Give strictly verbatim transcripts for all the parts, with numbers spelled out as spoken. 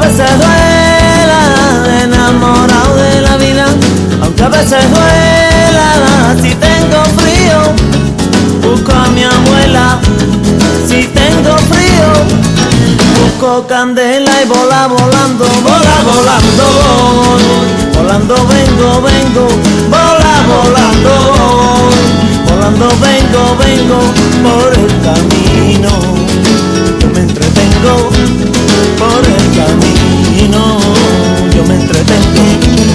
veces duela, enamorado de la vida, aunque a veces duela. Si tengo frío, busco a mi abuela. Si tengo frío, busco candela y vola volando, vola volando voy. Volando vengo, vengo, vola volando voy. Volando vengo, vengo por el camino. Yo me entretengo por el camino. Yo me entretengo.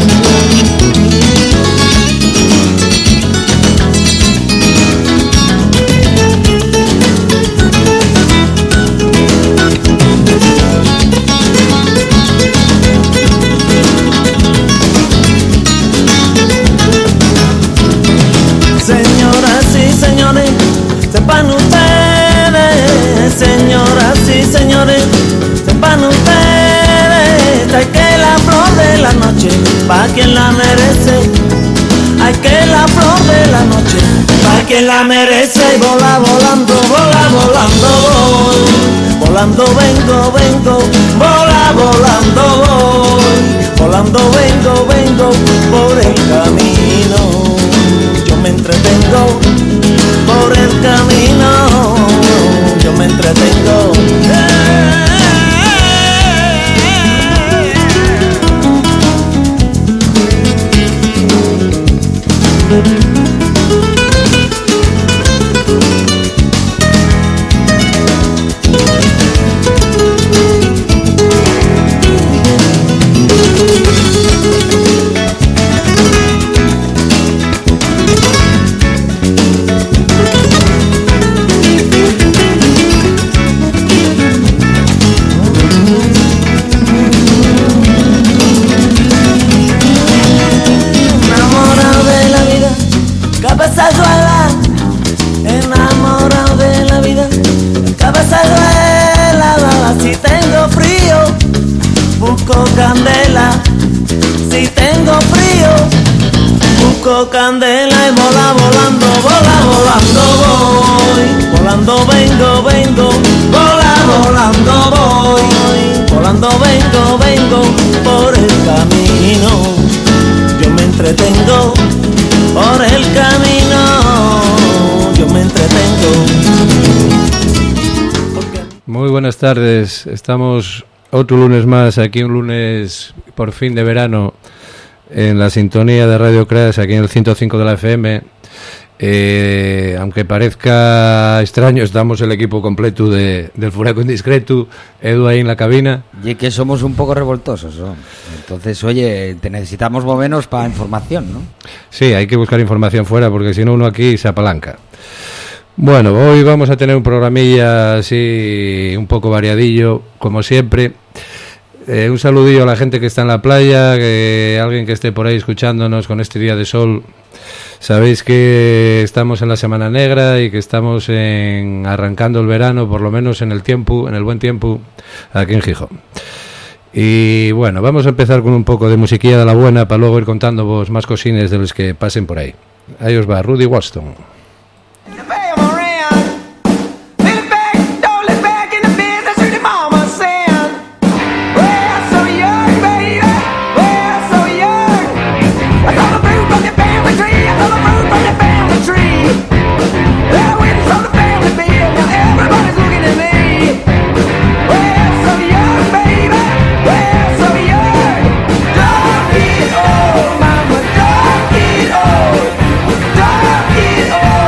Señoras y señores, sepan ustedes, señoras y señores, sepan ustedes, hay que la flor de la noche, pa' quien la merece, hay que la flor de la noche, pa' quien la merece, y vola volando, vola volando voy, volando vengo, vengo, vola volando voy, volando vengo, vengo por el camino. Yo me entretengo por el camino, yo me entretengo. Enamorado de la vida, cabeza duela. Si tengo frío, busco candela. Si tengo frío, busco candela y vola volando, vola volando voy. Volando vengo, vengo, vola volando voy. Volando vengo, vengo por el camino. Yo me entretengo por el camino, yo me entretengo. Porque... Muy buenas tardes, estamos otro lunes más, aquí un lunes por fin de verano, en la sintonía de Radio Crash, aquí en el ciento cinco de la F M. Eh, aunque parezca extraño, estamos el equipo completo de, del Furaco Indiscreto, Edu ahí en la cabina. Y que somos un poco revoltosos, ¿no? Entonces, oye, te necesitamos movernos para información, ¿no? Sí, hay que buscar información fuera, porque si no uno aquí se apalanca. Bueno, hoy vamos a tener un programilla así un poco variadillo, como siempre. Eh, un saludillo a la gente que está en la playa, que alguien que esté por ahí escuchándonos con este día de sol. Sabéis que estamos en la Semana Negra y que estamos en arrancando el verano, por lo menos en el tiempo, en el buen tiempo, aquí en Gijón. Y bueno, vamos a empezar con un poco de musiquilla de la buena para luego ir contándoos más cosines de los que pasen por ahí. Ahí os va, Rudy Watson. Don't get old.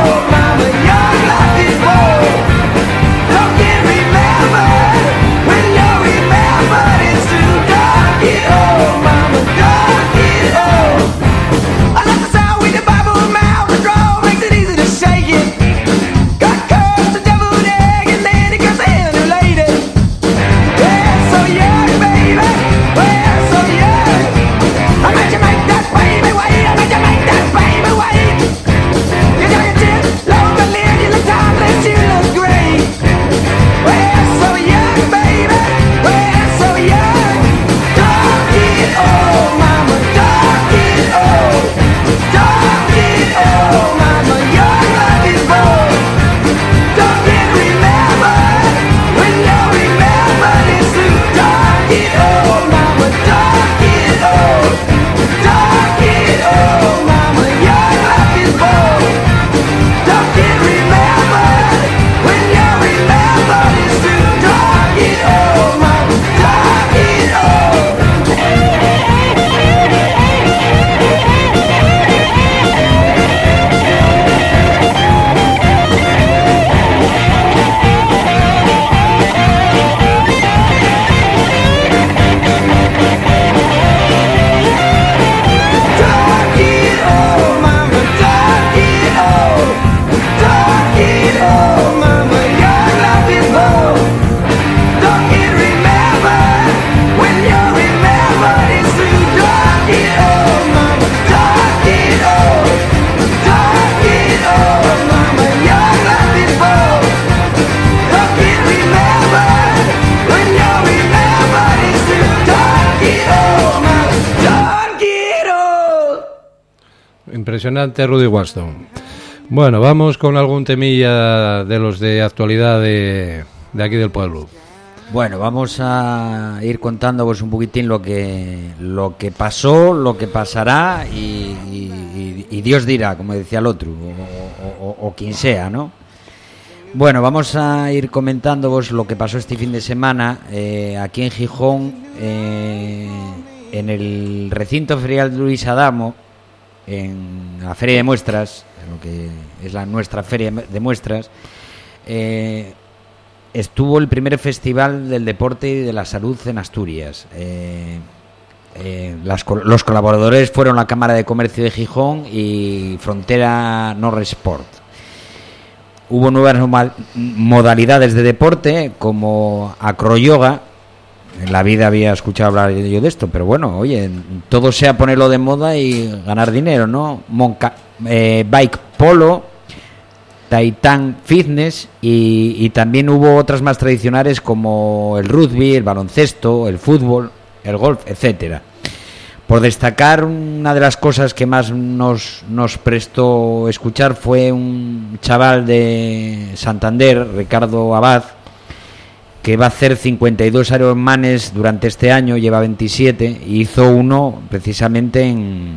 impresionante Rudy Walston. Bueno, vamos con algún temilla de los de actualidad de, de aquí del pueblo. Bueno, vamos a ir contándoos un poquitín lo que lo que pasó, lo que pasará y, y, y Dios dirá, como decía el otro, o, o, o quien sea, ¿no? Bueno, vamos a ir comentándoos lo que pasó este fin de semana eh, aquí en Gijón, eh, en el recinto ferial Luis Adamo, en la Feria de Muestras, lo que es la nuestra Feria de Muestras. Eh, Estuvo el primer festival del deporte y de la salud en Asturias. Eh, eh, las, los colaboradores fueron la Cámara de Comercio de Gijón y Frontera Norresport. Hubo nuevas modalidades de deporte como acroyoga. En la vida había escuchado hablar yo de esto, pero bueno, oye, todo sea ponerlo de moda y ganar dinero, ¿no? Monca, eh, bike polo, Titan Fitness y, y también hubo otras más tradicionales como el rugby, el baloncesto, el fútbol, el golf, etcétera. Por destacar, una de las cosas que más nos, nos prestó escuchar fue un chaval de Santander, Ricardo Abad, que va a hacer cincuenta y dos Ironmanes durante este año, lleva veintisiete, y hizo uno precisamente en,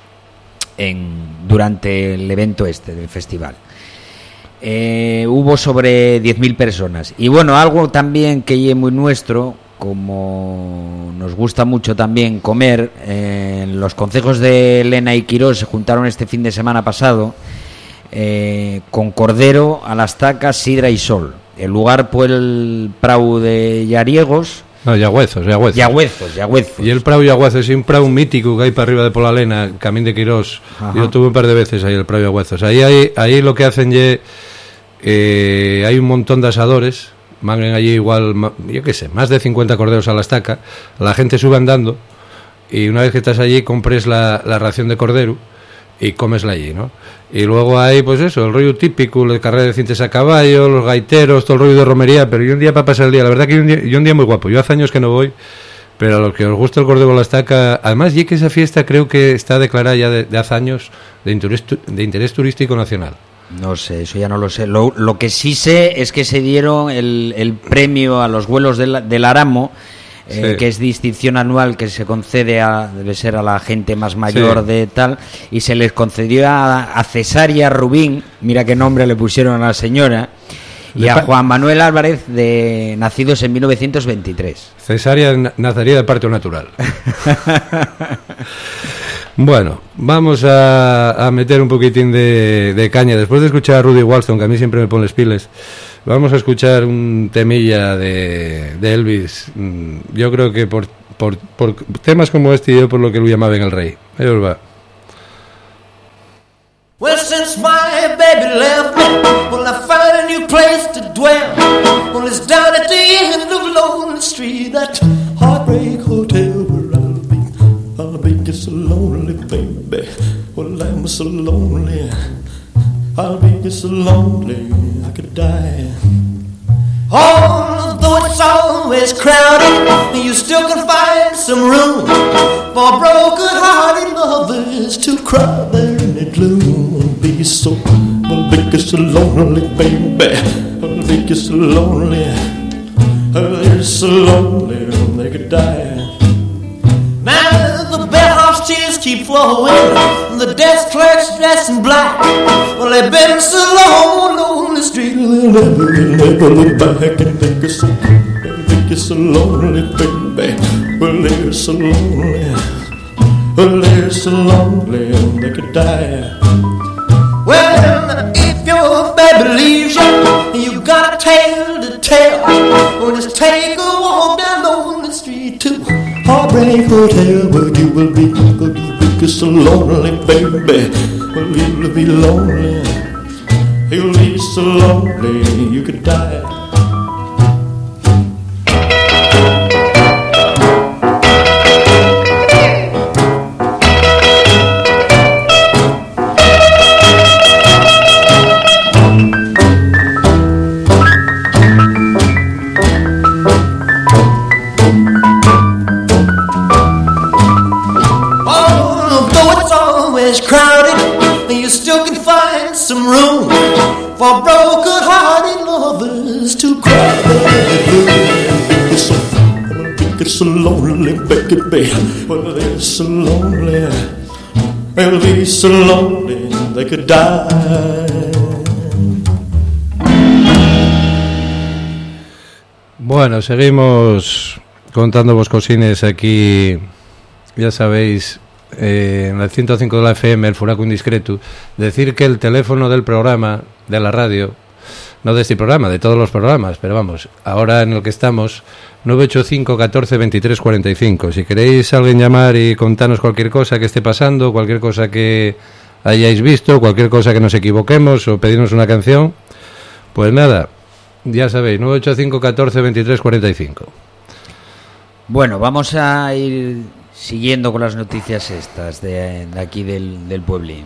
en durante el evento este del festival. Eh, hubo sobre diez mil personas. Y bueno, algo también que es muy nuestro, como nos gusta mucho también comer, eh, los concejos de Elena y Quirós se juntaron este fin de semana pasado eh, con cordero a las tacas, sidra y sol. El lugar fue el Prau de Yariegos. No, Yagüezos, Yagüezos. Yagüezos, Yagüezos. Y el Prau Yagüezos es un Prau mítico que hay para arriba de Pola Lena, Camín de Quirós. Ajá. Yo tuve un par de veces ahí el Prau Yagüezos. Ahí, ahí, ahí lo que hacen ye, eh, hay un montón de asadores, mangan allí igual, yo qué sé, más de cincuenta corderos a la estaca. La gente sube andando y una vez que estás allí compres la, la ración de cordero y comesla allí, ¿no? Y luego hay, pues eso, el rollo típico, la carrera de cintas a caballo, los gaiteros, todo el rollo de romería, pero yo un día para pasar el día, la verdad que yo un día, yo un día muy guapo, yo hace años que no voy, pero a los que os gusta el cordero a la estaca, además, y que esa fiesta creo que está declarada ya de, de hace años de interés, de interés turístico nacional. No sé, eso ya no lo sé. Lo, lo que sí sé es que se dieron el, el premio a los vuelos del, del Aramo, eh, sí. que es distinción anual que se concede a, debe ser a la gente más mayor sí. de tal, y se les concedió a, a Cesaria Rubín, mira qué nombre le pusieron a la señora, y a Juan Manuel Álvarez, de nacidos en mil novecientos veintitrés. Cesaria nacería de parto natural. Bueno, vamos a, a meter un poquitín de, de caña. Después de escuchar a Rudy Walston, que a mí siempre me pone piles, vamos a escuchar un temilla de, de Elvis. Yo creo que por, por, por temas como este, yo por lo que lo llamaban el rey. Ahí os va. Well, since my baby left me, well, I found a new place to dwell. Well, it's down at the end of Lonely Street, that Heartbreak Hotel where I'll be. I'll be just so lonely, baby. Well, I'm so lonely. I'll be just so lonely, I could die. Although it's always crowded, you still can find some room for broken-hearted lovers to cry there in the gloom. Be so, I'll be just so lonely, baby. I'll be just so lonely. They're so lonely, they could die. Now the bellhop's tears keep flowing, the desk clerk's dressed in black. Well, they've been so long on the street, they'll never, they'll never look back and think it's so, they think it's so lonely, baby. Well, they're so lonely, well, they're so lonely, they could die. Well, if your baby leaves you, you got a tale to tell. Well, just take a walk down Lonely Street to Heartbreak Hotel, where you will be, where you will be so lonely, baby. Well, you'll be lonely, you'll be so lonely, you could die. Crowded, for broken-hearted lovers to cry the blues. So, it's so lonely, baby. Well, it's so lonely. Well, it's so lonely they could die. Bueno, seguimos contándoos cosines aquí, ya sabéis, eh, en el ciento cinco de la F M, el Furaco Indiscreto. Decir que el teléfono del programa, de la radio, no de este programa, de todos los programas, pero vamos, ahora en el que estamos, nueve ocho cinco, catorce, veintitrés, cuarenta y cinco. Si queréis alguien llamar y contarnos cualquier cosa que esté pasando, cualquier cosa que hayáis visto, cualquier cosa que nos equivoquemos o pedirnos una canción, pues nada, ya sabéis, nueve ocho cinco, catorce, veintitrés, cuarenta y cinco. Bueno, vamos a ir siguiendo con las noticias estas de, de aquí del, del pueblín.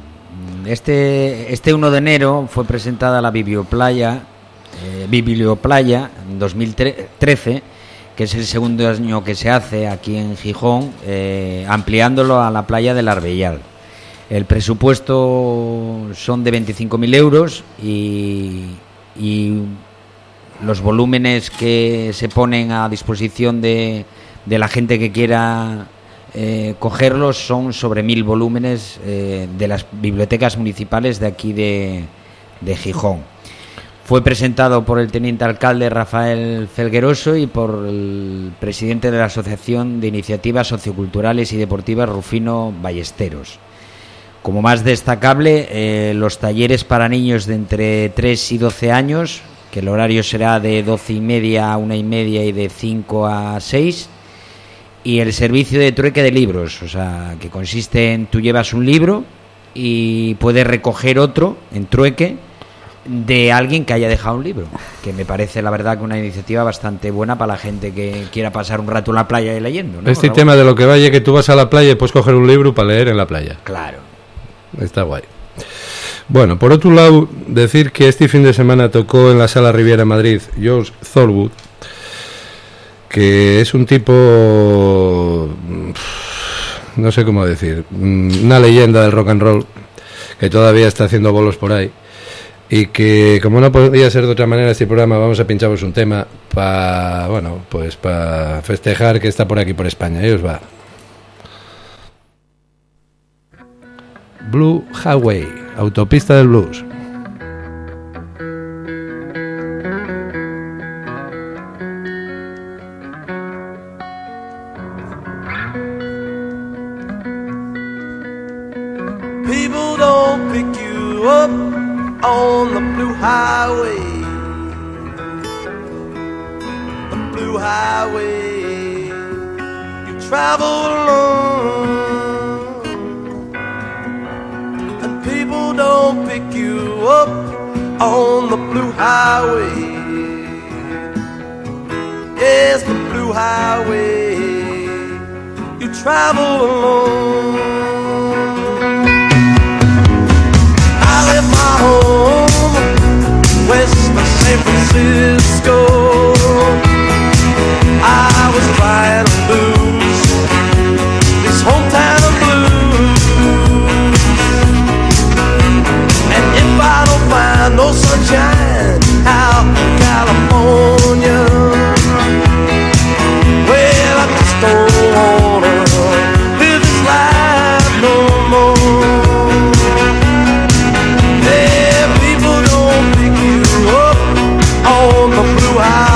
Este, este uno de enero fue presentada la Biblioplaya, eh, Biblioplaya en dos mil trece, que es el segundo año que se hace aquí en Gijón, eh, ampliándolo a la playa del Arbellal. El presupuesto son de veinticinco mil euros y, y los volúmenes que se ponen a disposición de, de la gente que quiera eh, cogerlos son sobre mil volúmenes eh, de las bibliotecas municipales de aquí de, de Gijón. Fue presentado por el teniente alcalde Rafael Felgueroso y por el presidente de la Asociación de Iniciativas Socioculturales y Deportivas, Rufino Ballesteros. Como más destacable, eh, los talleres para niños de entre tres y doce años, que el horario será de doce y media a una y media y de cinco a seis, y el servicio de trueque de libros, o sea, que consiste en tú llevas un libro y puedes recoger otro en trueque de alguien que haya dejado un libro, que me parece la verdad que una iniciativa bastante buena para la gente que quiera pasar un rato en la playa y leyendo, ¿no? Este Raúl? tema de lo que vaya, que tú vas a la playa y puedes coger un libro para leer en la playa. Claro. Está guay. Bueno, por otro lado, decir que este fin de semana tocó en la Sala Riviera en Madrid George Thorogood, que es un tipo, no sé cómo decir, una leyenda del rock and roll, que todavía está haciendo bolos por ahí, y que, como no podía ser de otra manera este programa, vamos a pincharos un tema para, bueno, pues para festejar que está por aquí, por España. Ahí os va. Blue Highway, autopista del blues. People don't pick you up on the blue highway. The blue highway. You travel alone. People don't pick you up on the blue highway. Yes, the blue highway. You travel alone. I left my home west of San Francisco. I was trying to lose this hometown of blues. If I don't find no sunshine out in California, well, I just don't wanna live this life no more. Yeah, people don't pick you up on the blue highway.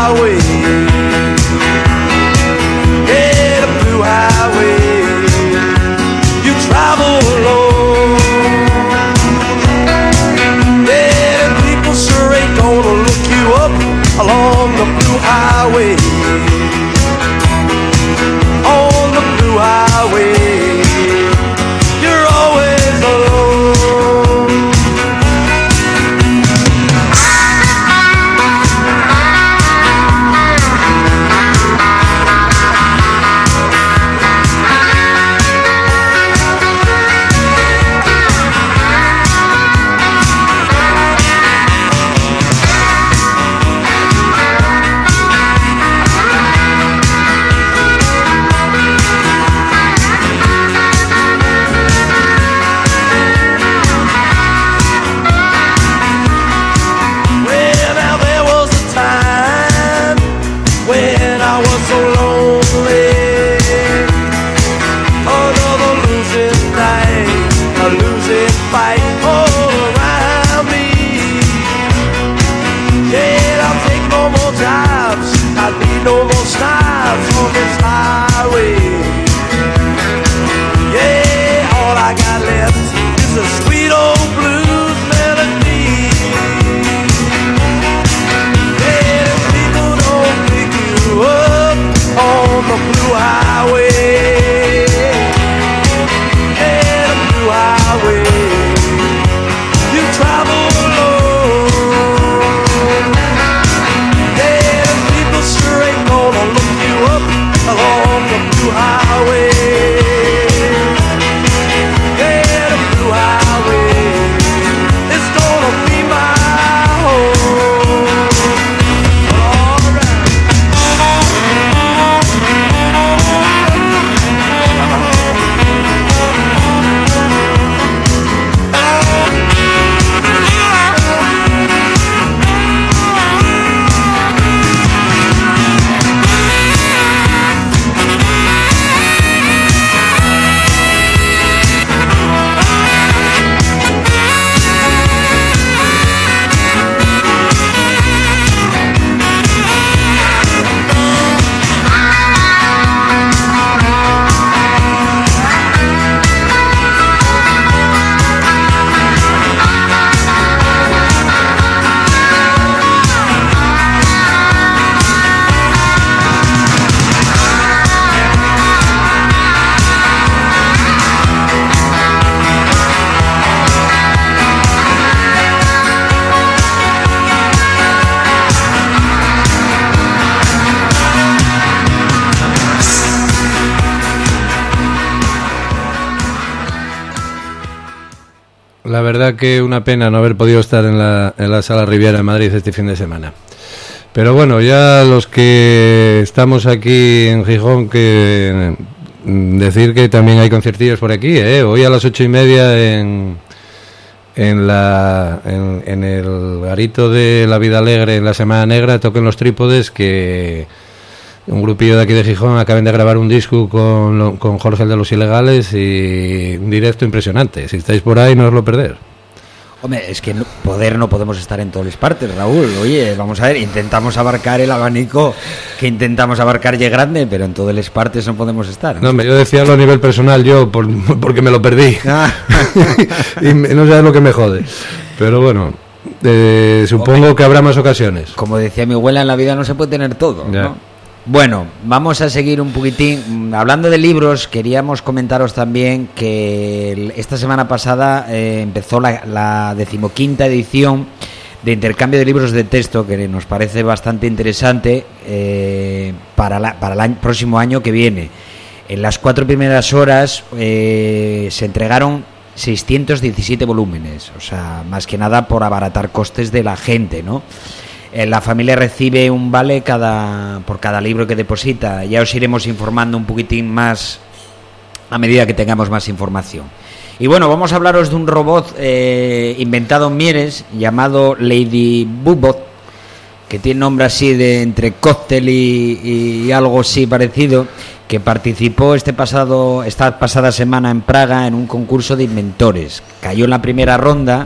la verdad que una pena no haber podido estar en la, en la Sala Riviera de Madrid este fin de semana. Pero bueno, ya los que estamos aquí en Gijón, que decir que también hay conciertillos por aquí, ¿eh? Hoy a las ocho y media en, en, la, en, en el garito de La Vida Alegre, en la Semana Negra, toquen Los Trípodes, que un grupillo de aquí de Gijón acaban de grabar un disco con, con Jorge el de los Ilegales y un directo impresionante. Si estáis por ahí, no os lo perdéis. Hombre, es que no, poder no podemos estar en todas las partes, Raúl. Oye, vamos a ver, intentamos abarcar el abanico que intentamos abarcar ya grande, pero en todas las partes no podemos estar. No, yo decía a nivel personal yo, por, porque me lo perdí. Ah. Y no sabes lo que me jode. Pero bueno, eh, supongo Hombre, que habrá más ocasiones. Como decía mi abuela, en la vida no se puede tener todo, ya. ¿no? Bueno, vamos a seguir un poquitín. Hablando de libros, queríamos comentaros también que esta semana pasada eh, empezó la, la decimoquinta edición de intercambio de libros de texto, que nos parece bastante interesante eh, para, la, para el año, próximo año que viene. En las cuatro primeras horas eh, se entregaron seiscientos diecisiete volúmenes, o sea, más que nada por abaratar costes de la gente, ¿no? La familia recibe un vale cada por cada libro que deposita. Ya os iremos informando un poquitín más a medida que tengamos más información. Y bueno, vamos a hablaros de un robot eh, inventado en Mieres llamado Lady Bubot, que tiene nombre así de entre cóctel y, y algo así parecido, que participó este pasado esta pasada semana en Praga en un concurso de inventores. Cayó en la primera ronda,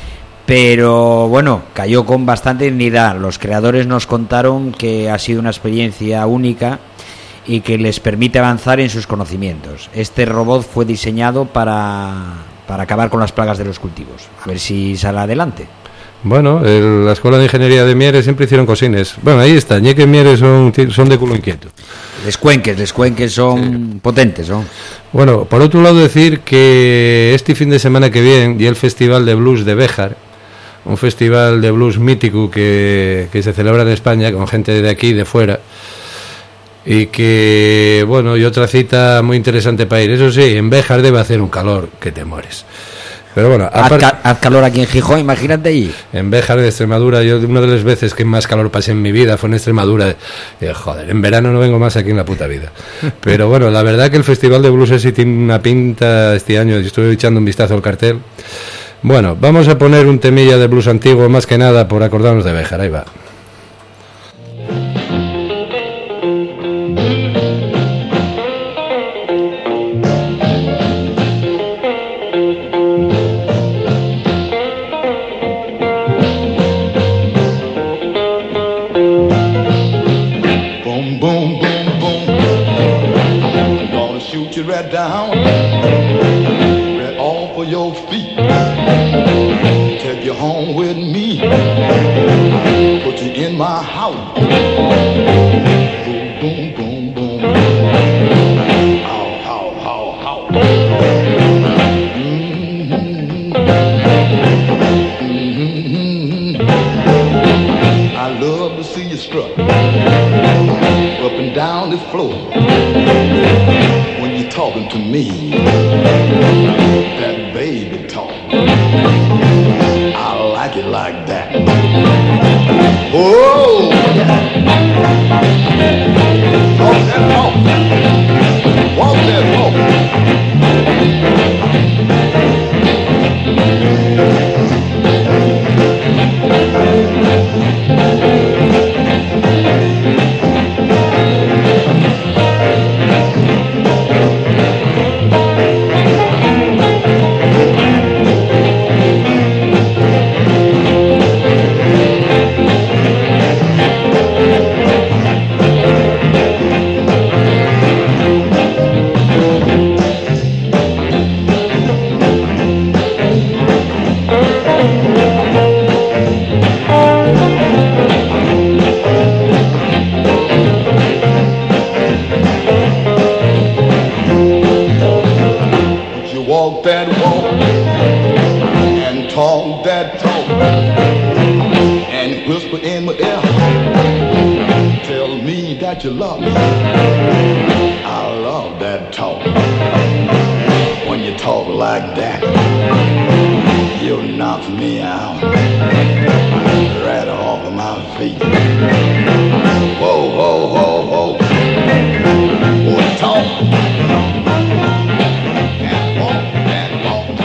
pero bueno, cayó con bastante dignidad. Los creadores nos contaron que ha sido una experiencia única y que les permite avanzar en sus conocimientos. Este robot fue diseñado para, para acabar con las plagas de los cultivos. A ver si sale adelante. Bueno, el, la Escuela de Ingeniería de Mieres siempre hicieron cosines. Bueno, ahí está, Ñeque Mieres son, son de culo inquieto. Les cuenques, les cuenques son sí. potentes, ¿no? Bueno, por otro lado decir que este fin de semana que viene y el Festival de Blues de Béjar, un festival de blues mítico que, que se celebra en España con gente de aquí y de fuera, y que, bueno, y otra cita muy interesante para ir. Eso sí, en Béjar debe hacer un calor que te mueres. Pero bueno, haz, aparte, ca- haz calor aquí en Gijón, imagínate ahí. En Béjar de Extremadura, yo una de las veces que más calor pasé en mi vida fue en Extremadura. Y, joder, en verano no vengo más aquí en la puta vida. Pero bueno, la verdad que el Festival de Blues sí tiene una pinta este año. Estuve echando un vistazo al cartel. Bueno, vamos a poner un temilla de blues antiguo, más que nada por acordarnos de Béjar. Ahí va. Boom, boom, boom, boom. Gonna shoot you right down, right off of your feet. Take you home with me, put you in my house. Boom, boom, boom, boom. How, how, how, how. Mm-hmm. Mm-hmm. I love to see you strut up and down this floor when you're talking to me. That baby talk, I like it like that. Whoa! Walk that walk. Walk that walk. Walk that walk and talk that talk and whisper in my ear, tell me that you love me. I love that talk. When when you talk like that, you'll knock me out right off of my feet. Whoa, whoa, whoa, whoa. Whoa, talk. And walk, and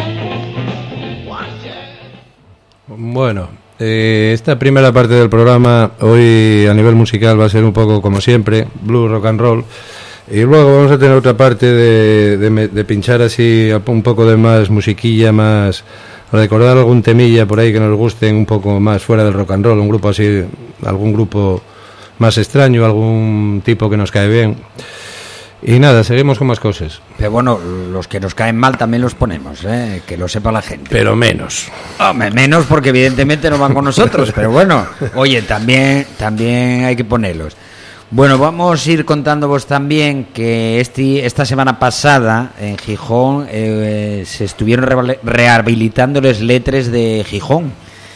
walk. Watch it. Bueno, eh, esta primera parte del programa hoy a nivel musical va a ser un poco como siempre, blues, rock and roll. Y luego vamos a tener otra parte de, de, de pinchar así un poco de más musiquilla, más recordar algún temilla por ahí que nos gusten un poco más fuera del rock and roll, un grupo así, algún grupo más extraño, algún tipo que nos cae bien. Y nada, seguimos con más cosas. Pero bueno, los que nos caen mal también los ponemos, ¿eh? Que lo sepa la gente. Pero menos. Hombre, menos porque evidentemente no van con nosotros, pero bueno, oye, también, también hay que ponerlos. Bueno, vamos a ir contándoos también que este, esta semana pasada en Gijón eh, se estuvieron re- rehabilitando los letres de Gijón.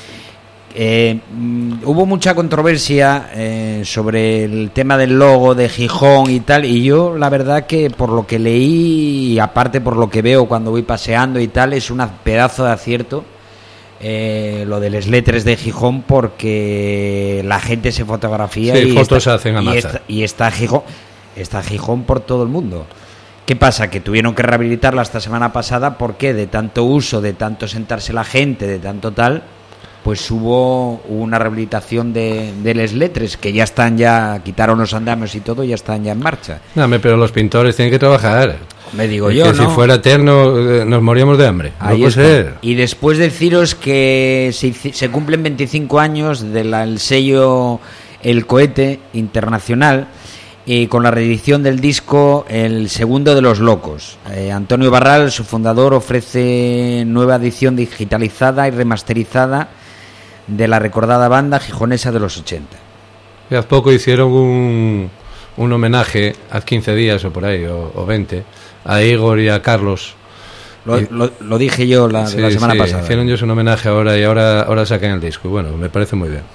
Eh, hubo mucha controversia eh, sobre el tema del logo de Gijón y tal, y yo la verdad que por lo que leí y aparte por lo que veo cuando voy paseando y tal, es un pedazo de acierto. Eh, lo de las letras de Gijón, porque la gente se fotografía sí, y, fotos está, se hacen a y, masa. está, y está Gijón está Gijón por todo el mundo. ¿Qué pasa? Que tuvieron que rehabilitarla esta semana pasada porque de tanto uso, de tanto sentarse la gente, de tanto tal, pues hubo una rehabilitación de, de las letras que ya están, ya quitaron los andamios y todo, ya están ya en marcha. No, pero los pintores tienen que trabajar. Me digo es yo, que ¿no? Si fuera eterno eh, nos moríamos de hambre. Ahí no puede está. ser. Y después deciros que se, se cumplen veinticinco años del sello El Cohete Internacional, y con la reedición del disco El Segundo de los Locos. Eh, Antonio Barral, su fundador, ofrece nueva edición digitalizada y remasterizada de la recordada banda gijonesa de los ochenta. Y hace poco hicieron un, un homenaje, hace quince días o por ahí, o, o veinte, a Igor y a Carlos. Lo, y, lo, lo dije yo la, sí, la semana sí, pasada. Hicieron ellos un homenaje ahora y ahora, ahora sacan el disco. Y bueno, me parece muy bien.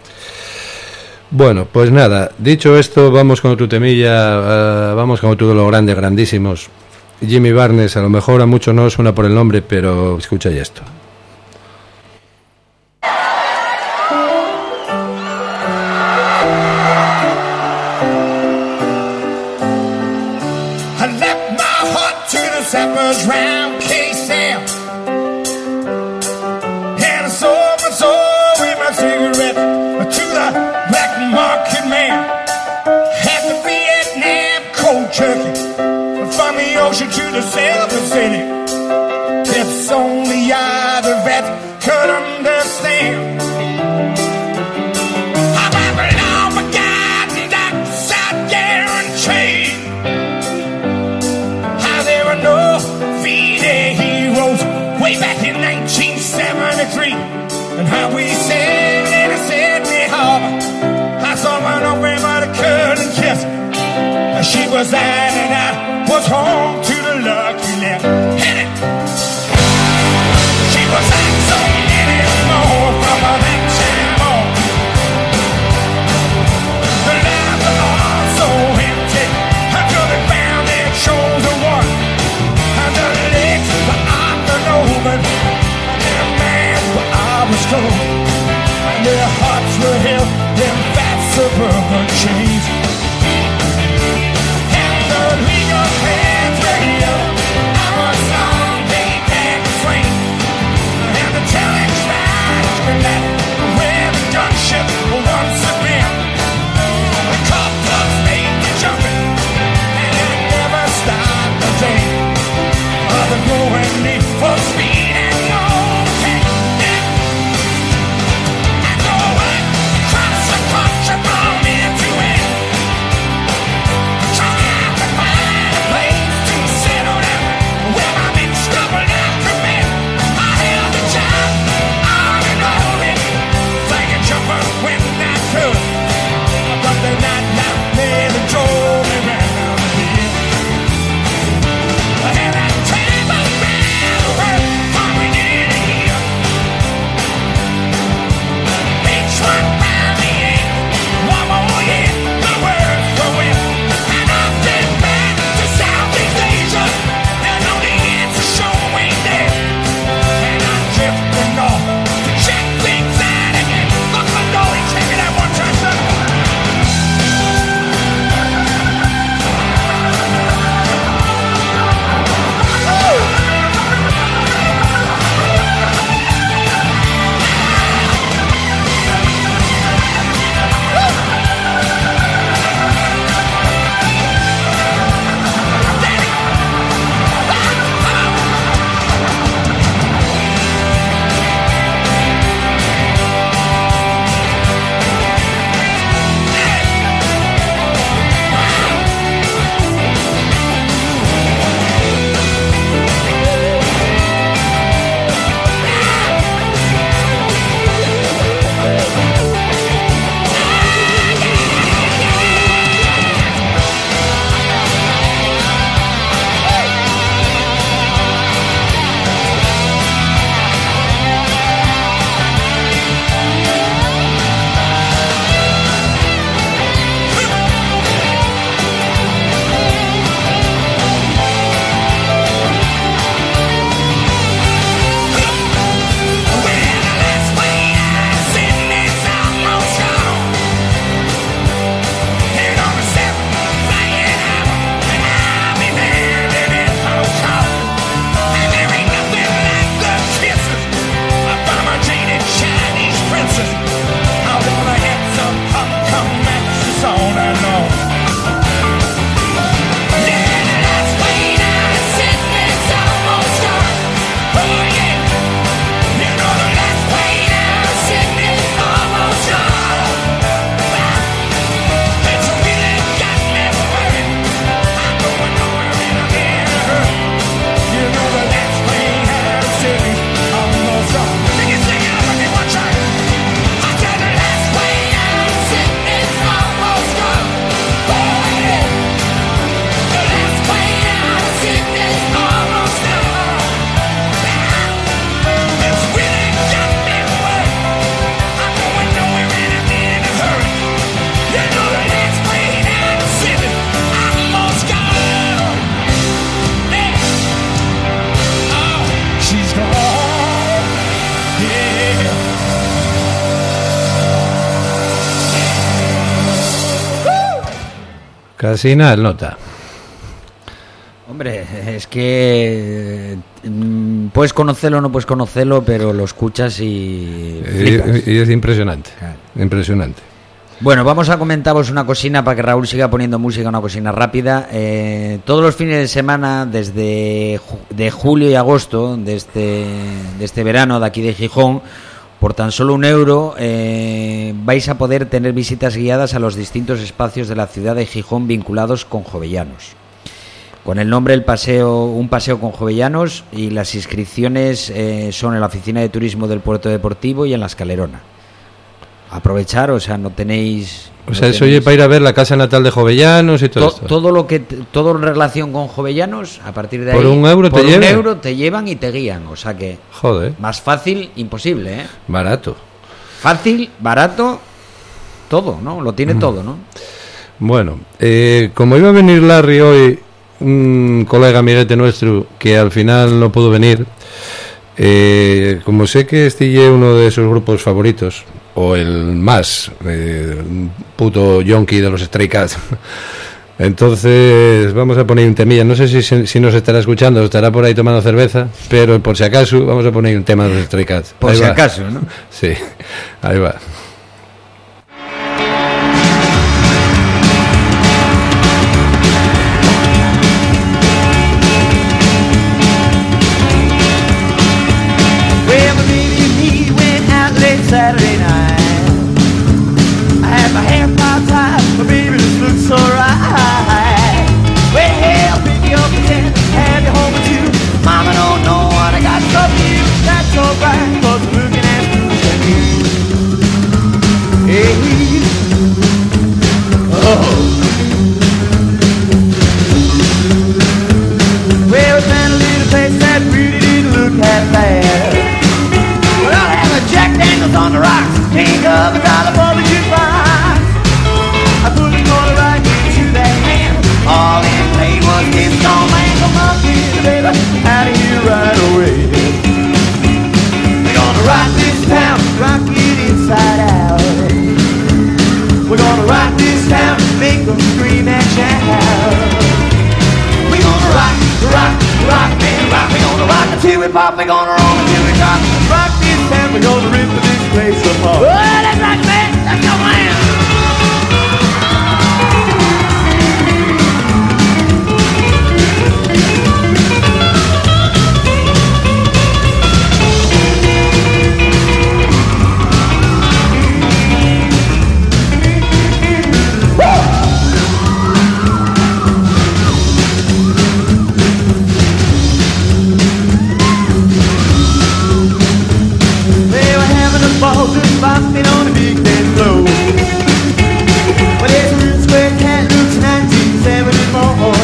Bueno, pues nada, dicho esto, vamos con otro temilla, uh, vamos con otro de los grandes, grandísimos. Jimmy Barnes, a lo mejor a muchos no suena por el nombre, pero escucha ya esto. Sappers round K-Sam, and I sold my soul with my cigarette to the black market man. Had the Vietnam cold turkey from the ocean to the Silver City. It's only other vets could understand. I went on my God, that's a guarantee. No V-Day heroes way back in nineteen seventy-three, and how we sailed in Sydney Harbor. I saw one open but I couldn't kiss. She was there and I was home to the lucky left. Hit it! She was like so many more from that time on. The lives are all so empty. I could have found their chosen one. The legs were up and over, their minds were always cold, and their hearts were held in fat suburban chains. And the legal Casi nada el nota. Hombre, es que mm, puedes conocerlo o no puedes conocerlo, pero lo escuchas y flipas. Y, y es impresionante, Claro. impresionante. Bueno, vamos a comentaros una cocina para que Raúl siga poniendo música, una cocina rápida. Eh, todos los fines de semana, desde ju- de julio y agosto de este, de este verano de aquí de Gijón, por tan solo un euro eh, vais a poder tener visitas guiadas a los distintos espacios de la ciudad de Gijón vinculados con jovellanos. Con el nombre el paseo, un paseo con jovellanos, y las inscripciones eh, son en la oficina de turismo del Puerto Deportivo y en la Escalerona. Aprovechar, o sea, no tenéis... O no sea, eso tenéis- oye para ir a ver la casa natal de Jovellanos y todo To- esto. todo lo que t- todo en relación con jovellanos, a partir de ¿Por ahí un euro por te un llevan? euro te llevan y te guían, o sea que Joder, más fácil imposible, ¿eh? barato. Fácil, barato, todo, ¿no? Lo tiene todo, ¿no? Bueno, eh, como iba a venir Larry hoy, un colega amiguete nuestro que al final no pudo venir, eh, como sé que este es uno de sus grupos favoritos, o el más, eh, un puto yonki de los Stray Cats, entonces vamos a poner un temilla. No sé si, si nos estará escuchando o estará por ahí tomando cerveza, pero por si acaso vamos a poner un tema de los Stray Cats. Por Ahí si va. acaso, ¿no? Sí, ahí va. Well, my baby and me went out late Saturday night. I had my hair popped high, my baby just looked so right. Well, hell, pick you up again, had you home with you. Mama don't know what I got from you. That's alright, 'cause I'm looking at foolish and you. Hey, oh. Well, we found a little place that really didn't look half bad. Well, I have a Jack Daniels on the rocks, pink of a dollar for the jukebox. I put a quarter right into that hand. All it played was this song, man. Come on, get baby, out of here right away. We're gonna rock this town, rock it inside out. We're gonna rock this town, make them scream and shout. We're gonna rock, rock, rock, man, rock. We're gonna rock until we pop. We're gonna roll until we drop. Rock this town, we're gonna rip this place apart. Oh, let's rock, man. Let's go, man. They were having a ball just bopping on a big band floor. Well, there's a room square cat looks nineteen seventy-four.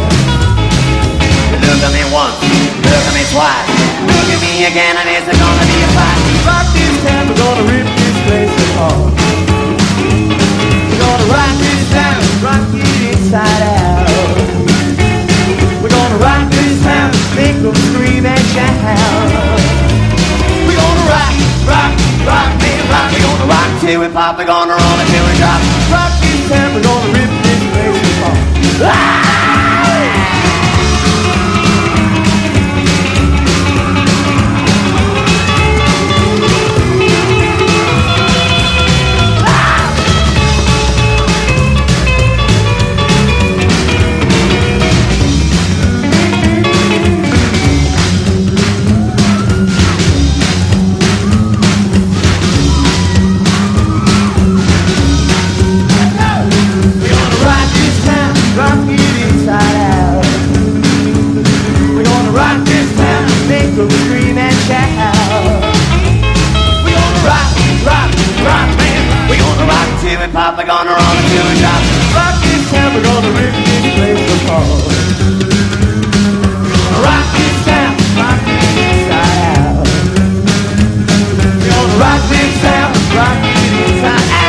Look at me once, look at me twice, look at me again, and it's gonna be a fight. Rock this town, we're gonna rip this place apart. We're gonna rock this town, rock it inside out. We're gonna rock this town, make them scream and shout. We're gonna rock, rock, rock, man, rock. We're gonna rock till we pop. We're gonna roll until we drop. Rock this town, we're gonna rip this place apart. Ah! We're gonna rock this town, rock it inside out. We're gonna rock this town, make them scream and shout. We're gonna rock, rock, rock, man. We're gonna rock till we pop. We're gonna roll until we drop. Rock this town, we're gonna rip this place apart. We're gonna rock this town, rock it inside out. We're gonna rock this town, rock it inside out.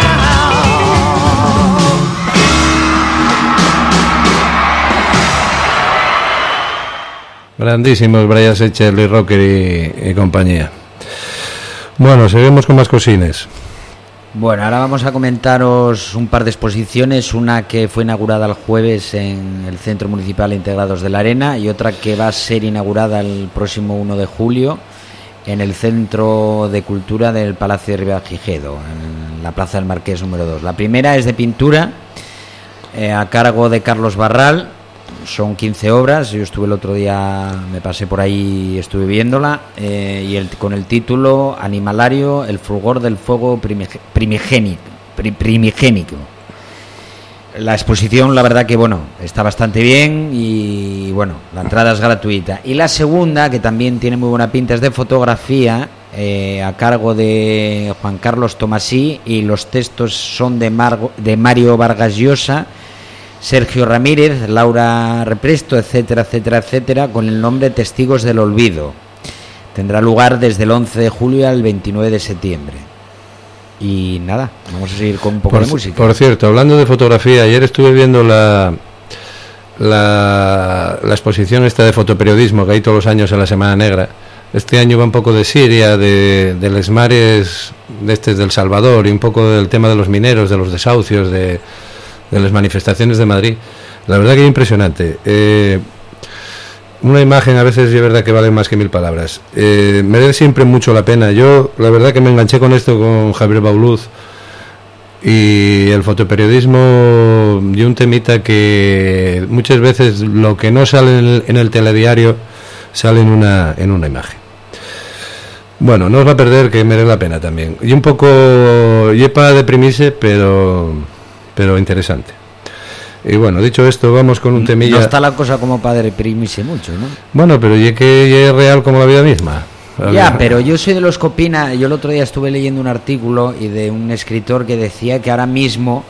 Grandísimos Brian Setzer, Lee Rocker y, y compañía. Bueno, seguimos con más cosines. Bueno, ahora vamos a comentaros un par de exposiciones, una que fue inaugurada el jueves en el Centro Municipal Integrados de la Arena y otra que va a ser inaugurada el próximo uno de julio en el Centro de Cultura del Palacio de Ribajigedo, en la Plaza del Marqués número dos. La primera es de pintura, eh, a cargo de Carlos Barral. Son quince obras, yo estuve el otro día, me pasé por ahí y estuve viéndola, eh, y el, con el título Animalario, el fulgor del fuego primig- primigénico, pri- primigénico. La exposición, la verdad que bueno, está bastante bien y bueno, la entrada es gratuita. Y la segunda, que también tiene muy buena pinta, es de fotografía, eh, a cargo de Juan Carlos Tomasí, y los textos son de, Margo, de Mario Vargas Llosa, Sergio Ramírez, Laura Represto, etcétera, etcétera, etcétera, con el nombre Testigos del Olvido. Tendrá lugar desde el once de julio al veintinueve de septiembre. Y nada, vamos a seguir con un poco por, de música. Por cierto, hablando de fotografía, ayer estuve viendo la, la, la exposición esta de fotoperiodismo que hay todos los años en la Semana Negra. Este año va un poco de Siria, de, de los mares de este del Salvador y un poco del tema de los mineros, de los desahucios, de... de las manifestaciones de Madrid. La verdad que es impresionante. Eh, una imagen a veces es verdad que vale más que mil palabras. Eh, merece siempre mucho la pena. Yo la verdad que me enganché con esto con Javier Bauluz y el fotoperiodismo, y un temita que muchas veces lo que no sale en el, en el telediario sale en una, en una imagen. Bueno, no os va a perder, que merece la pena también. Y un poco, y es para deprimirse, pero... pero interesante. Y bueno, dicho esto, vamos con un temilla. No está la cosa como para deprimirse mucho, ¿no? Bueno, pero ya que ya es real como la vida misma. Ya, pero yo soy de los que opina. Yo el otro día estuve leyendo un artículo y de un escritor que decía que ahora mismo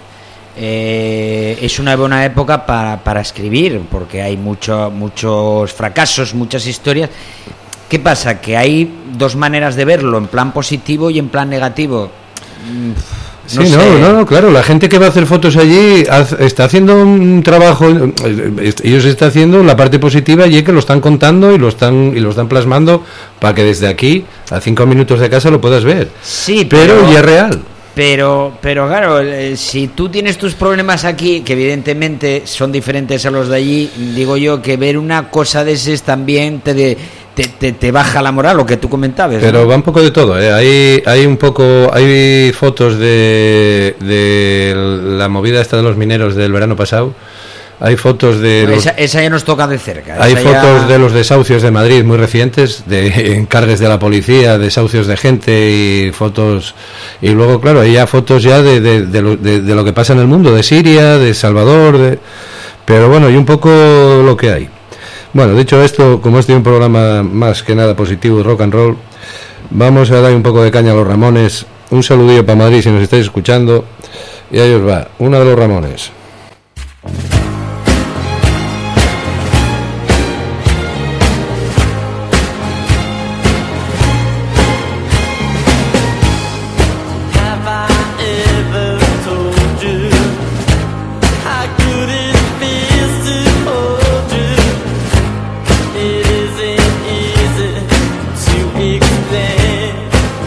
eh, es una buena época para, para escribir, porque hay mucho, muchos fracasos, muchas historias. ¿Qué pasa? Que hay dos maneras de verlo, en plan positivo y en plan negativo. Sí, no, no, sé. no, no, claro, la gente que va a hacer fotos allí haz- está haciendo un trabajo, eh, ellos están haciendo la parte positiva y que lo están contando y lo están y lo están plasmando para que desde aquí a cinco minutos de casa lo puedas ver. Sí, pero, pero ya es real. Pero, pero claro, eh, si tú tienes tus problemas aquí, que evidentemente son diferentes a los de allí, digo yo que ver una cosa de esas también te, de, te, te, te baja la moral, lo que tú comentabas. Pero ¿no? va un poco de todo, ¿eh? Hay, hay un poco, hay fotos de, de la movida esta de los mineros del verano pasado. Hay fotos de los, esa, esa ya nos toca de cerca. hay esa fotos ya... de los desahucios de Madrid muy recientes, de encargues de la policía, desahucios de gente y fotos, y luego claro, hay ya fotos ya de, de, de, lo, de, de lo que pasa en el mundo, de Siria, de Salvador, de, pero bueno, y un poco lo que hay. Bueno, dicho esto, como este es un programa más que nada positivo de rock and roll, vamos a dar un poco de caña a los Ramones. Un saludillo para Madrid si nos estáis escuchando, y ahí os va, una de los Ramones.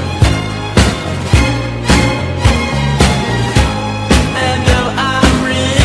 And no, I'm really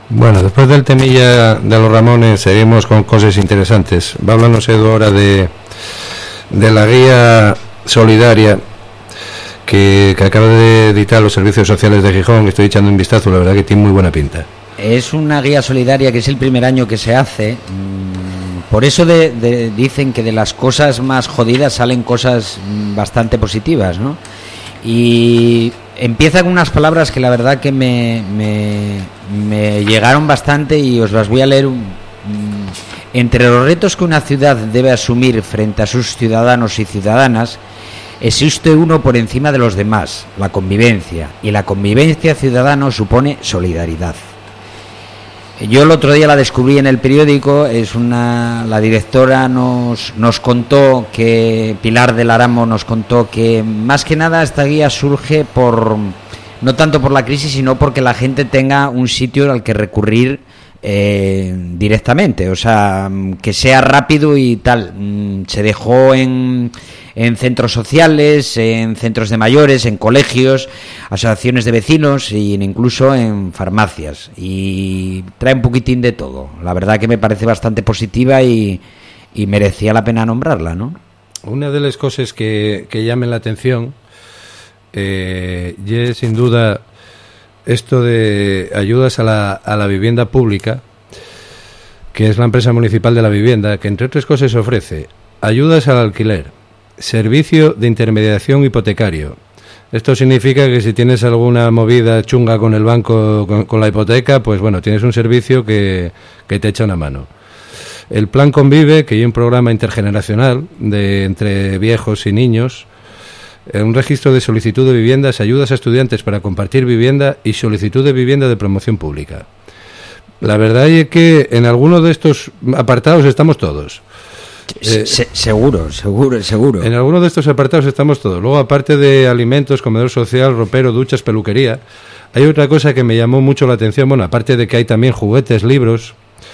Bueno, después del temilla de los Ramones seguimos con cosas interesantes. Va a hablarnos Edu ahora de, de la guía solidaria que, que acaba de editar los servicios sociales de Gijón. Estoy echando un vistazo, la verdad que tiene muy buena pinta. Es una guía solidaria que es el primer año que se hace. Por eso de, de, dicen que de las cosas más jodidas salen cosas bastante positivas, ¿no? Y empieza con unas palabras que la verdad que me, me, me llegaron bastante y os las voy a leer. Entre los retos que una ciudad debe asumir frente a sus ciudadanos y ciudadanas, existe uno por encima de los demás, la convivencia. Y la convivencia ciudadana supone solidaridad. Yo el otro día la descubrí en el periódico, es una la directora nos nos contó que Pilar del Aramo nos contó que más que nada esta guía surge por no tanto por la crisis, sino porque la gente tenga un sitio al que recurrir eh, directamente, o sea, que sea rápido y tal. Se dejó en en centros sociales, en centros de mayores, en colegios, asociaciones de vecinos e incluso en farmacias. Y trae un poquitín de todo. La verdad que me parece bastante positiva y, y merecía la pena nombrarla, ¿no? Una de las cosas que, que llamen la atención eh, y es sin duda esto de ayudas a la, a la vivienda pública, que es la empresa municipal de la vivienda, que entre otras cosas ofrece ayudas al alquiler, servicio de intermediación hipotecario. Esto significa que si tienes alguna movida chunga con el banco, con, con la hipoteca, pues bueno, tienes un servicio que, que te echa una mano. El Plan Convive, que es un programa intergeneracional de entre viejos y niños, un registro de solicitud de viviendas, ayudas a estudiantes para compartir vivienda y solicitud de vivienda de promoción pública. La verdad es que en alguno de estos apartados estamos todos. Eh, Se, seguro, seguro, seguro. En alguno de estos apartados estamos todos. Luego, aparte de alimentos, comedor social, ropero, duchas, peluquería, hay otra cosa que me llamó mucho la atención. Bueno, aparte de que hay también juguetes, libros,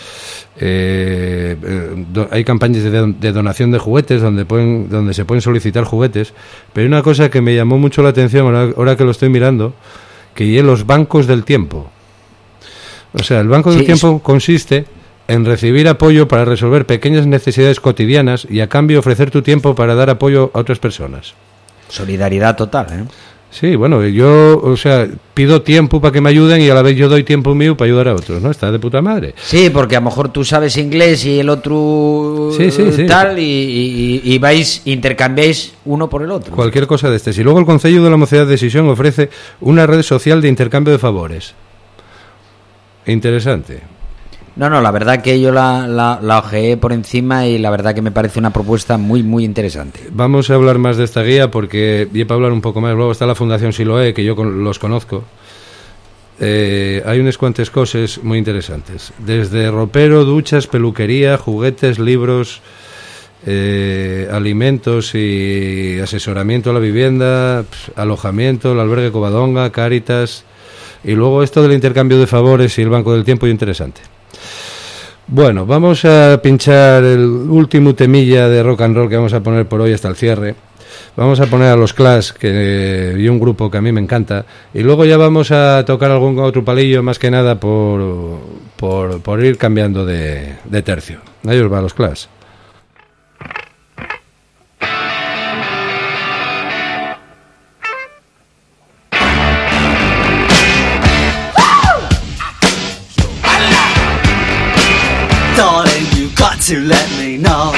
eh, eh, do, hay campañas de, de donación de juguetes donde pueden, donde se pueden solicitar juguetes. Pero hay una cosa que me llamó mucho la atención ahora, ahora que lo estoy mirando, que es los bancos del tiempo. O sea, el banco del sí, tiempo es... consiste en recibir apoyo para resolver pequeñas necesidades cotidianas y a cambio ofrecer tu tiempo para dar apoyo a otras personas. Solidaridad total, ¿eh? Sí, bueno, yo, o sea, pido tiempo para que me ayuden y a la vez yo doy tiempo mío para ayudar a otros, ¿no? Está de puta madre. Sí, porque a lo mejor tú sabes inglés y el otro sí, sí, sí. tal, y, y, y vais, intercambiáis uno por el otro. Cualquier cosa de este. Y luego el Concello de la Mocedad de Sisión ofrece una red social de intercambio de favores. Interesante. No, no, la verdad que yo la, la, la ojeé por encima y la verdad que me parece una propuesta muy, muy interesante. Vamos a hablar más de esta guía porque, y para hablar un poco más, luego está la Fundación Siloé, que yo con, los conozco. Eh, hay unas cuantas cosas muy interesantes. Desde ropero, duchas, peluquería, juguetes, libros, eh, alimentos y asesoramiento a la vivienda, pf, alojamiento, el albergue Covadonga, Cáritas, y luego esto del intercambio de favores y el Banco del Tiempo, y interesante. Bueno, vamos a pinchar el último temilla de rock and roll que vamos a poner por hoy hasta el cierre. Vamos a poner a los Clash, que y un grupo que a mí me encanta, y luego ya vamos a tocar algún otro palillo, más que nada por por, por ir cambiando de, de tercio. Ahí os va los Clash. To let me know,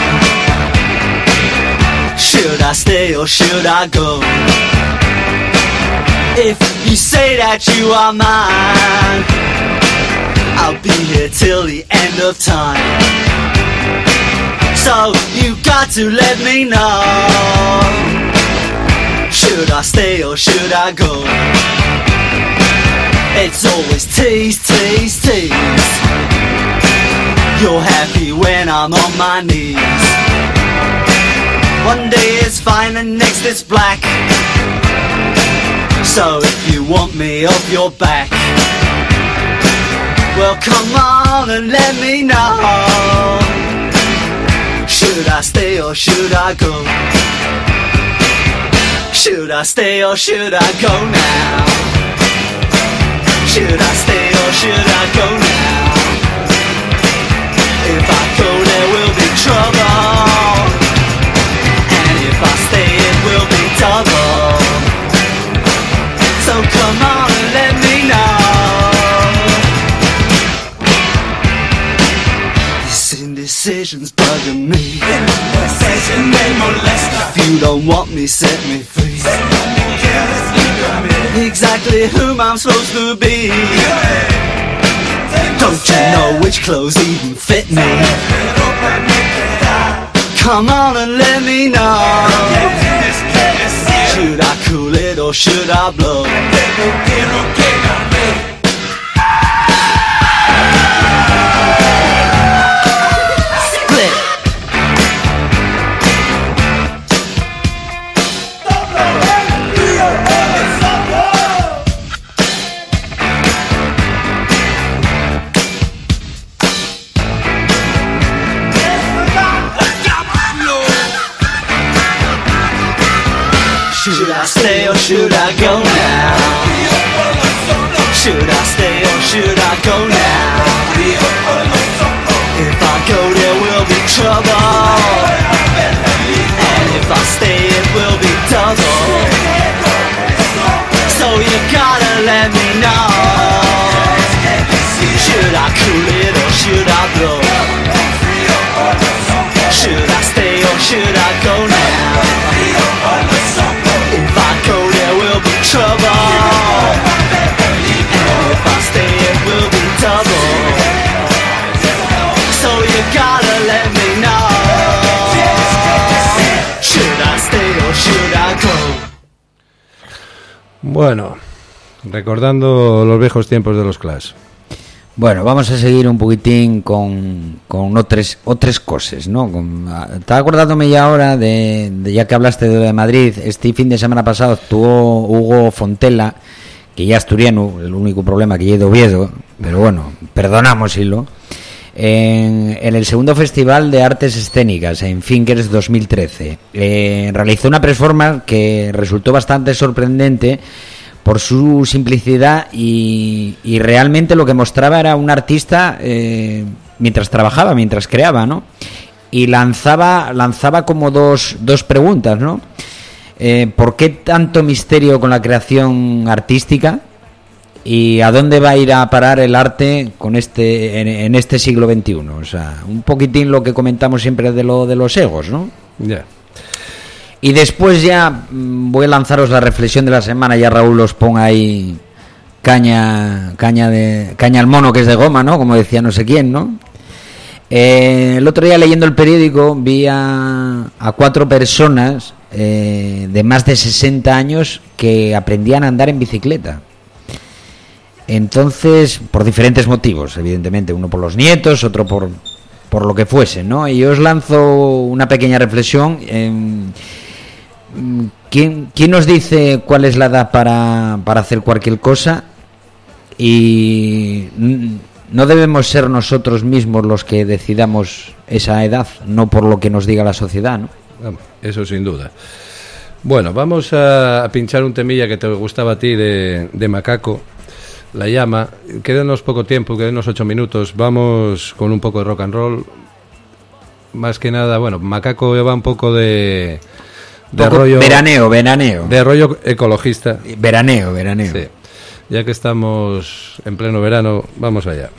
should I stay or should I go? If you say that you are mine, I'll be here till the end of time. So you got to let me know, should I stay or should I go? It's always tease, tease, tease. You're happy when I'm on my knees. One day it's fine and next it's black. So if you want me off your back, well come on and let me know, should I stay or should I go? Should I stay or should I go now? Should I stay or should I go now? indecision's bugging me. Indecision may molest us. If you don't want me, set me free. Set me careless, leave me. Exactly whom I'm supposed to be. Don't you know which clothes even fit me? Come on and let me know. Should I cool it or should I blow? Should I stay or should I go now? Should I stay or should I go now? If I go there will be trouble, and if I stay it will be double. So you gotta let me know. Should I cool it or should I blow? Should I stay or should I go now? If I go there will be trouble, and if I stay it will be double. So you gotta let me know. Should I stay or should I go? Bueno, recordando los viejos tiempos de los Clash. Bueno, vamos a seguir un poquitín con, con otras, otras cosas, ¿no? Con, estaba acordándome ya ahora de, de, ya que hablaste de, de Madrid, este fin de semana pasado actuó Hugo Fontela, que ya es asturiano, el único problema que ya he de Oviedo, pero bueno, perdonámoslo, en, en el segundo Festival de Artes Escénicas, en Finkers dos mil trece. Eh, realizó una performance que resultó bastante sorprendente por su simplicidad y, y realmente lo que mostraba era un artista eh, mientras trabajaba, mientras creaba, ¿no? Y lanzaba lanzaba como dos, dos preguntas, ¿no? Eh, ¿por qué tanto misterio con la creación artística? ¿Y a dónde va a ir a parar el arte con este en, en este siglo veintiuno? O sea, un poquitín lo que comentamos siempre de lo de los egos, ¿no? Ya. Yeah. Y después ya voy a lanzaros la reflexión de la semana. Ya Raúl os ponga ahí caña caña de caña al mono, que es de goma, ¿no? Como decía no sé quién, ¿no? Eh, el otro día leyendo el periódico vi a, a cuatro personas eh, de más de sesenta años que aprendían a andar en bicicleta. Entonces, por diferentes motivos, evidentemente. Uno por los nietos, otro por, por lo que fuese, ¿no? Y yo os lanzo una pequeña reflexión. Eh, ¿Quién, ¿Quién nos dice cuál es la edad para, para hacer cualquier cosa? Y no debemos ser nosotros mismos los que decidamos esa edad, no por lo que nos diga la sociedad, ¿no? Eso sin duda. Bueno, vamos a, a pinchar un temilla que te gustaba a ti de, de Macaco, La Llama. Quédanos poco tiempo, quédanos ocho minutos. Vamos con un poco de rock and roll. Más que nada, bueno, Macaco lleva un poco de... de poco rollo veraneo, veraneo. De rollo ecologista. Veraneo, veraneo. Sí. Ya que estamos en pleno verano, vamos allá.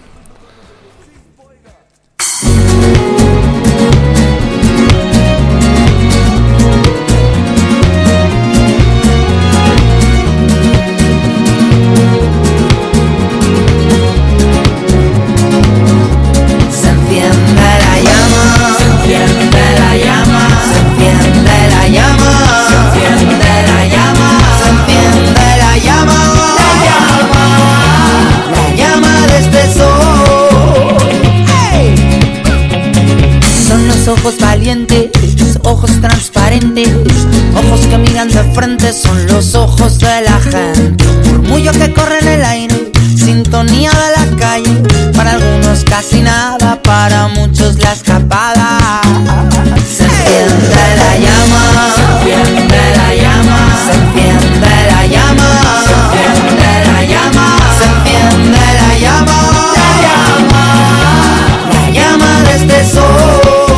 Ojos valientes, ojos transparentes, ojos que miran de frente, son los ojos de la gente. Un murmullo que corre en el aire, sintonía de la calle, para algunos casi nada, para muchos la escapada. Se enciende la llama, se enciende la llama, se enciende la llama, se enciende la llama, se enciende la llama, la llama, la llama de este sol.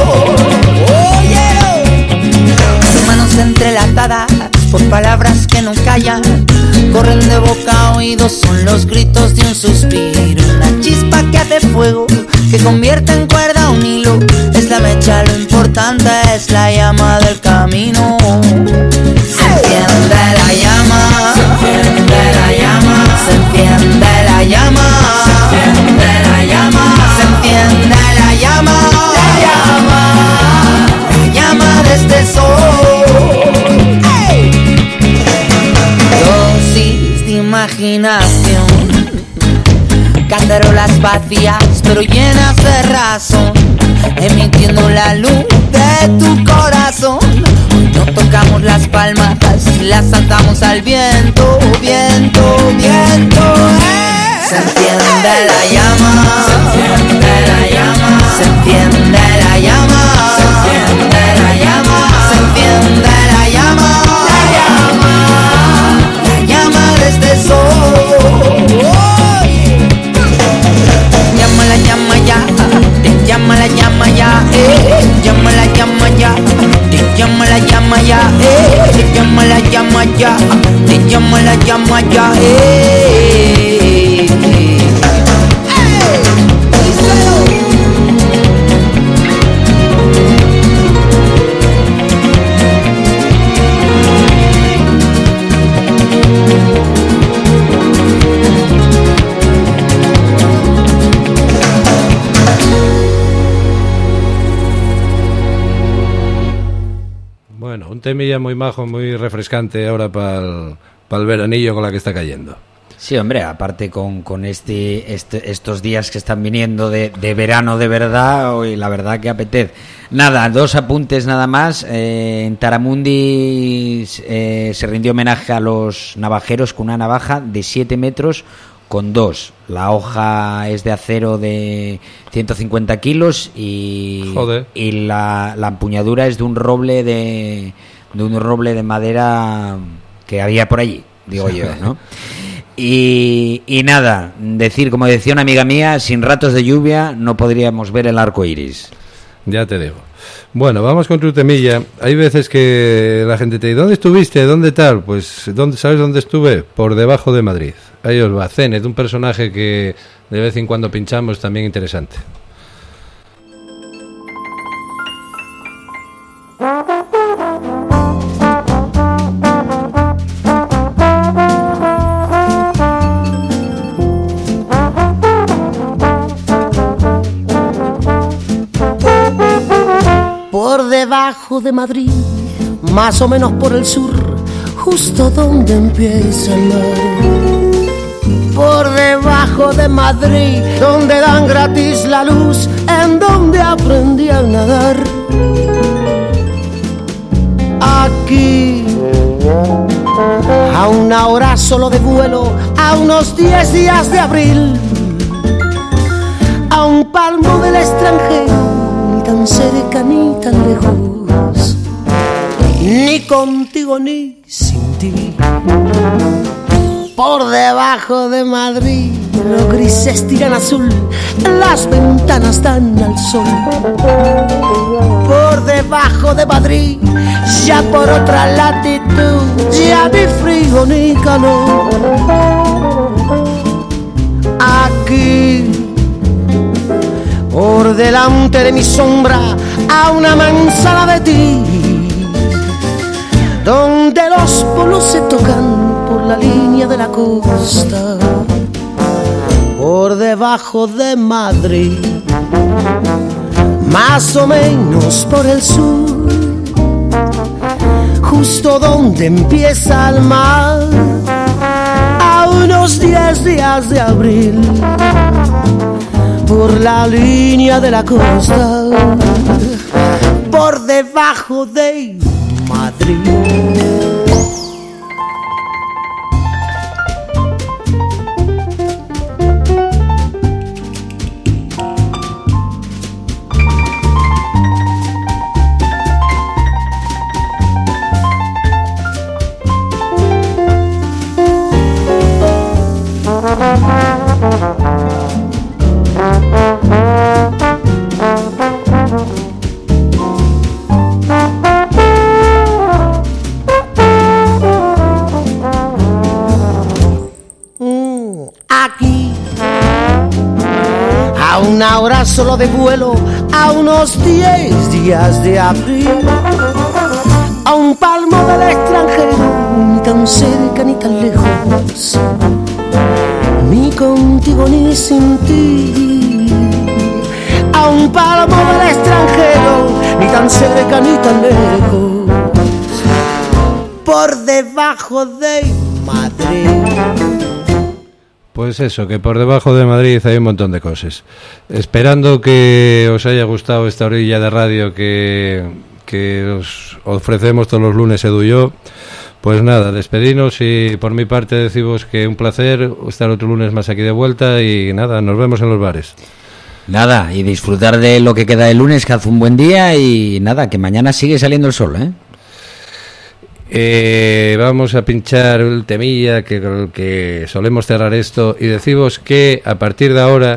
Entrelatadas por palabras que no callan, corren de boca a oídos, son los gritos de un suspiro, una chispa que hace fuego, que convierte en cuerda un hilo. Es la mecha, lo importante es la llama del camino. Se enciende la llama, se enciende la llama, se enciende la llama, se enciende la llama, se enciende la llama, la llama, la llama de este sol. ¡Hey! Dosis de imaginación, cacerolas vacías pero llenas de razón, emitiendo la luz de tu corazón. Hoy no tocamos las palmas y las saltamos al viento, viento, viento. ¡Eh! Se enciende la llama, se enciende la llama, se enciende la llama, se enciende la llama, se enciende la llama, la llama, la llama de este sol. Llama la llama ya, te llama la llama ya, eh. Llama la llama ya, te llama la llama ya, eh. Te llama la llama ya, te llama la llama ya, eh. Bueno, un temilla muy majo, muy refrescante ahora para el veranillo con la que está cayendo. Sí, hombre, aparte con, con este, este estos días que están viniendo de, de verano de verdad, hoy la verdad que apetece. Nada, dos apuntes nada más. Eh, en Taramundi eh, se rindió homenaje a los navajeros con una navaja de siete metros con dos. La hoja es de acero de ciento cincuenta kilos y, Joder. y la, la empuñadura es de un roble de, de un roble de madera que había por allí, digo yo, ¿no? Y, y nada, decir, como decía una amiga mía, sin ratos de lluvia no podríamos ver el arco iris. Ya te digo. Bueno, vamos con tu temilla. Hay veces que la gente te dice, ¿dónde estuviste? ¿Dónde tal? Pues, ¿dónde, ¿sabes dónde estuve? Por debajo de Madrid. Ahí os va, Zenet, un personaje que de vez en cuando pinchamos, también interesante. Por debajo de Madrid, más o menos por el sur, justo donde empieza el mar. Por debajo de Madrid, donde dan gratis la luz, en donde aprendí a nadar. Aquí, a una hora solo de vuelo, a unos diez días de abril, a un palmo del extranjero, ni tan cerca ni tan lejos, ni contigo ni sin ti. Por debajo de Madrid, los grises tiran azul, las ventanas dan al sol. Por debajo de Madrid, ya por otra latitud, ya ni frío ni calor. Aquí, por delante de mi sombra, a una manzana de ti, donde los polos se tocan por la línea de la costa. Por debajo de Madrid, más o menos por el sur, justo donde empieza el mar, a unos diez días de abril, por la línea de la costa, por debajo de Madrid. a una hora solo de vuelo, a unos diez días de abril, a un palmo del extranjero, ni tan cerca ni tan lejos, ni contigo ni sin ti, a un palmo del extranjero, ni tan cerca ni tan lejos, por debajo de Madrid. Pues eso, que por debajo de Madrid hay un montón de cosas. Esperando que os haya gustado esta orilla de radio que, que os ofrecemos todos los lunes, Edu y yo. Pues nada, despedinos y por mi parte deciros que un placer estar otro lunes más aquí de vuelta y nada, nos vemos en los bares. Nada, y disfrutar de lo que queda de lunes, que hace un buen día y nada, que mañana sigue saliendo el sol, ¿eh? Eh, vamos a pinchar el temilla que, que solemos cerrar esto y deciros que a partir de ahora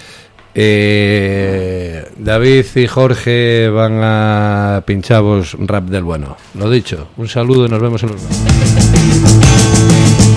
eh, David y Jorge van a pincharos rap del bueno. Lo dicho, un saludo y nos vemos en los...